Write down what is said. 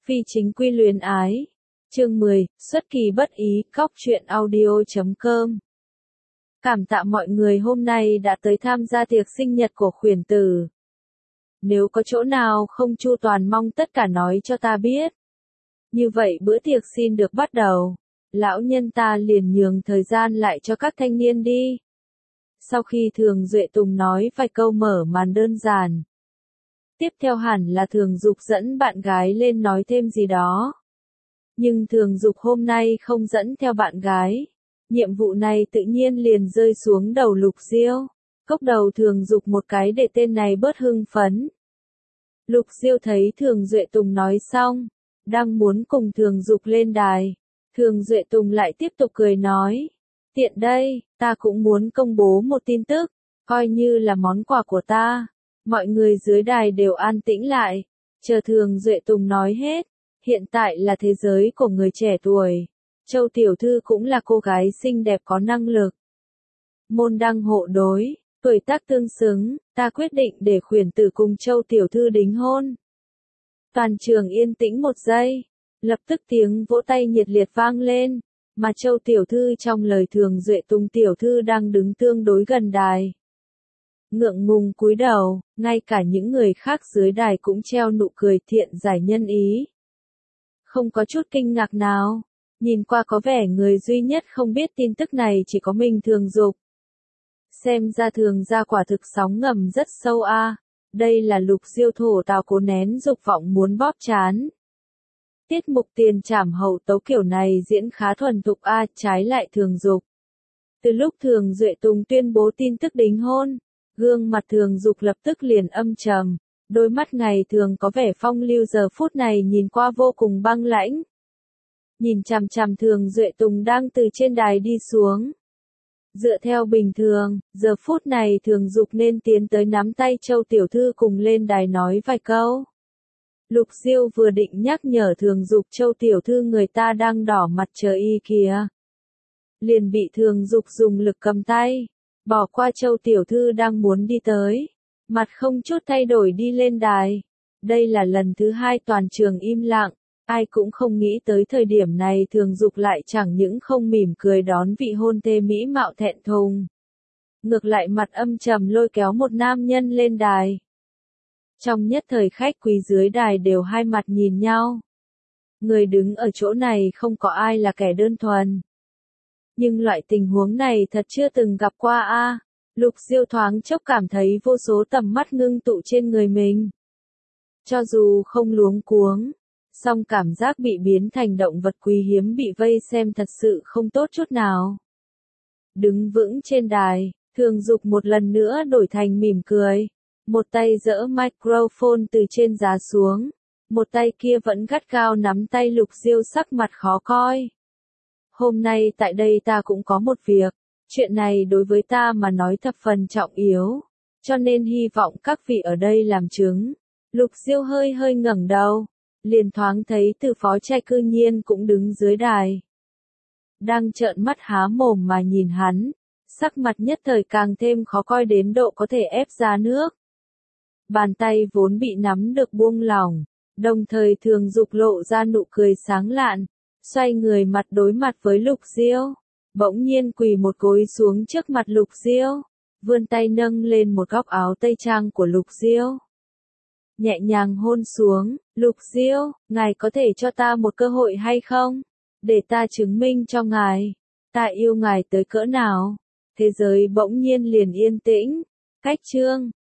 Phi chính quy luyến ái. Chương 10, xuất kỳ bất ý, cóc truyện audio.com. Cảm tạ mọi người hôm nay đã tới tham gia tiệc sinh nhật của khuyển tử. Nếu có chỗ nào không chu toàn mong tất cả nói cho ta biết. Như vậy bữa tiệc xin được bắt đầu. Lão nhân ta liền nhường thời gian lại cho các thanh niên đi. Sau khi Thường Duệ Tùng nói vài câu mở màn đơn giản. Tiếp theo hẳn là Thường Dục dẫn bạn gái lên nói thêm gì đó. Nhưng Thường Dục hôm nay không dẫn theo bạn gái. Nhiệm vụ này tự nhiên liền rơi xuống đầu Lục Diêu. Cốc đầu Thường Dục một cái để tên này bớt hưng phấn. Lục Diêu thấy Thường Duệ Tùng nói xong, đang muốn cùng Thường Dục lên đài. Thường Duệ Tùng lại tiếp tục cười nói. Tiện đây, ta cũng muốn công bố một tin tức, coi như là món quà của ta. Mọi người dưới đài đều an tĩnh lại, chờ Thường Duệ Tùng nói hết. Hiện tại là thế giới của người trẻ tuổi. Châu Tiểu Thư cũng là cô gái xinh đẹp có năng lực. Môn đăng hộ đối, tuổi tác tương xứng, ta quyết định để khuyển tử cùng Châu Tiểu Thư đính hôn. Toàn trường yên tĩnh một giây, lập tức tiếng vỗ tay nhiệt liệt vang lên, mà Châu Tiểu Thư trong lời Thường Duệ Tùng Tiểu Thư đang đứng tương đối gần đài. Ngượng ngùng cúi đầu, ngay cả những người khác dưới đài cũng treo nụ cười thiện giải nhân ý. Không có chút kinh ngạc nào, nhìn qua có vẻ người duy nhất không biết tin tức này chỉ có mình Thường Dục. Xem ra Thường gia quả thực sóng ngầm rất sâu a. Đây là Lục Diêu thổ tào cố nén dục vọng muốn bóp chán. Tiết mục tiền trảm hậu tấu kiểu này diễn khá thuần thục a, trái lại Thường Dục. Từ lúc Thường Duệ Tùng tuyên bố tin tức đính hôn, gương mặt Thường Dục lập tức liền âm trầm, đôi mắt ngày thường có vẻ phong lưu giờ phút này nhìn qua vô cùng băng lãnh. Nhìn chằm chằm Thường Duệ Tùng đang từ trên đài đi xuống. Dựa theo bình thường, giờ phút này Thường Dục nên tiến tới nắm tay Châu Tiểu Thư cùng lên đài nói vài câu. Lục Diêu vừa định nhắc nhở Thường Dục Châu Tiểu Thư người ta đang đỏ mặt chờ y kìa. Liền bị Thường Dục dùng lực cầm tay, bỏ qua Châu Tiểu Thư đang muốn đi tới. Mặt không chút thay đổi đi lên đài. Đây là lần thứ hai toàn trường im lặng. Ai cũng không nghĩ tới thời điểm này Thường Dục lại chẳng những không mỉm cười đón vị hôn thê mỹ mạo thẹn thùng. Ngược lại mặt âm trầm lôi kéo một nam nhân lên đài. Trong nhất thời khách quý dưới đài đều hai mặt nhìn nhau. Người đứng ở chỗ này không có ai là kẻ đơn thuần. Nhưng loại tình huống này thật chưa từng gặp qua a. Lục Diêu thoáng chốc cảm thấy vô số tầm mắt ngưng tụ trên người mình. Cho dù không luống cuống, song cảm giác bị biến thành động vật quý hiếm bị vây xem thật sự không tốt chút nào. Đứng vững trên đài, Thường Dục một lần nữa đổi thành mỉm cười. Một tay giở microphone từ trên giá xuống, một tay kia vẫn gắt gao nắm tay Lục Diêu sắc mặt khó coi. Hôm nay tại đây ta cũng có một việc. Chuyện này đối với ta mà nói thập phần trọng yếu, cho nên hy vọng các vị ở đây làm chứng. Lục Diêu hơi hơi ngẩng đầu, liền thoáng thấy Từ Phó Trai cư nhiên cũng đứng dưới đài. Đang trợn mắt há mồm mà nhìn hắn, sắc mặt nhất thời càng thêm khó coi đến độ có thể ép ra nước. Bàn tay vốn bị nắm được buông lỏng, đồng thời Thường Dục lộ ra nụ cười sáng lạn, xoay người mặt đối mặt với Lục Diêu. Bỗng nhiên quỳ một gối xuống trước mặt Lục Diêu, vươn tay nâng lên một góc áo tây trang của Lục Diêu. Nhẹ nhàng hôn xuống, Lục Diêu, ngài có thể cho ta một cơ hội hay không? Để ta chứng minh cho ngài, ta yêu ngài tới cỡ nào? Thế giới bỗng nhiên liền yên tĩnh, cách chương.